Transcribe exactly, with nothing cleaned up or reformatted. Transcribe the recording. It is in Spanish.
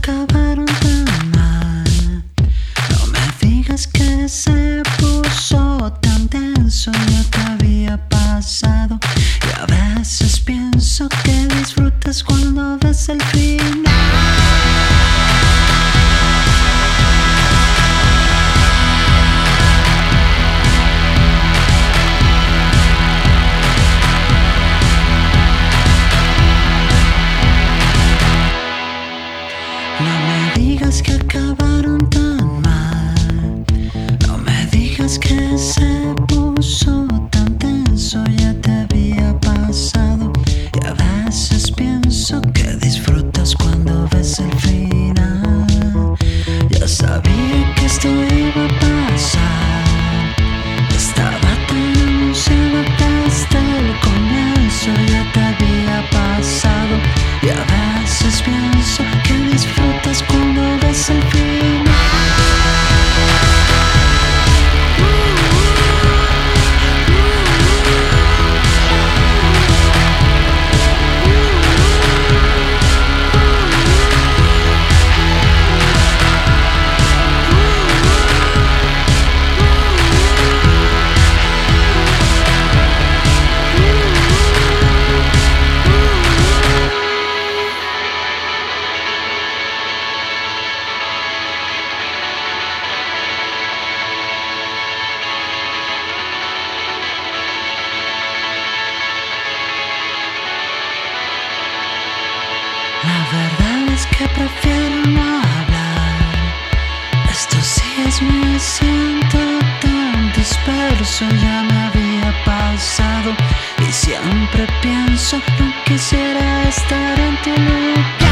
acabaron tan mal. No me digas que se puso tan tenso, ya te había pasado. Y a veces pienso que disfrutas cuando ves el final. No me digas que acabaron tan mal. No me digas que se puso tan tenso, ya te había pasado. Y a veces pienso que disfrutas cuando ves el final. Ya sabía que esto iba a pasar. Estaba tan anunciado desde el comienzo, ya te había pasado. Y a veces pienso que disfrutas cuando ves el final. La verdad es que prefiero no hablar. Esto sí es, me siento tan disperso, ya me había pasado. Y siempre pienso, no quisiera estar en tu lugar.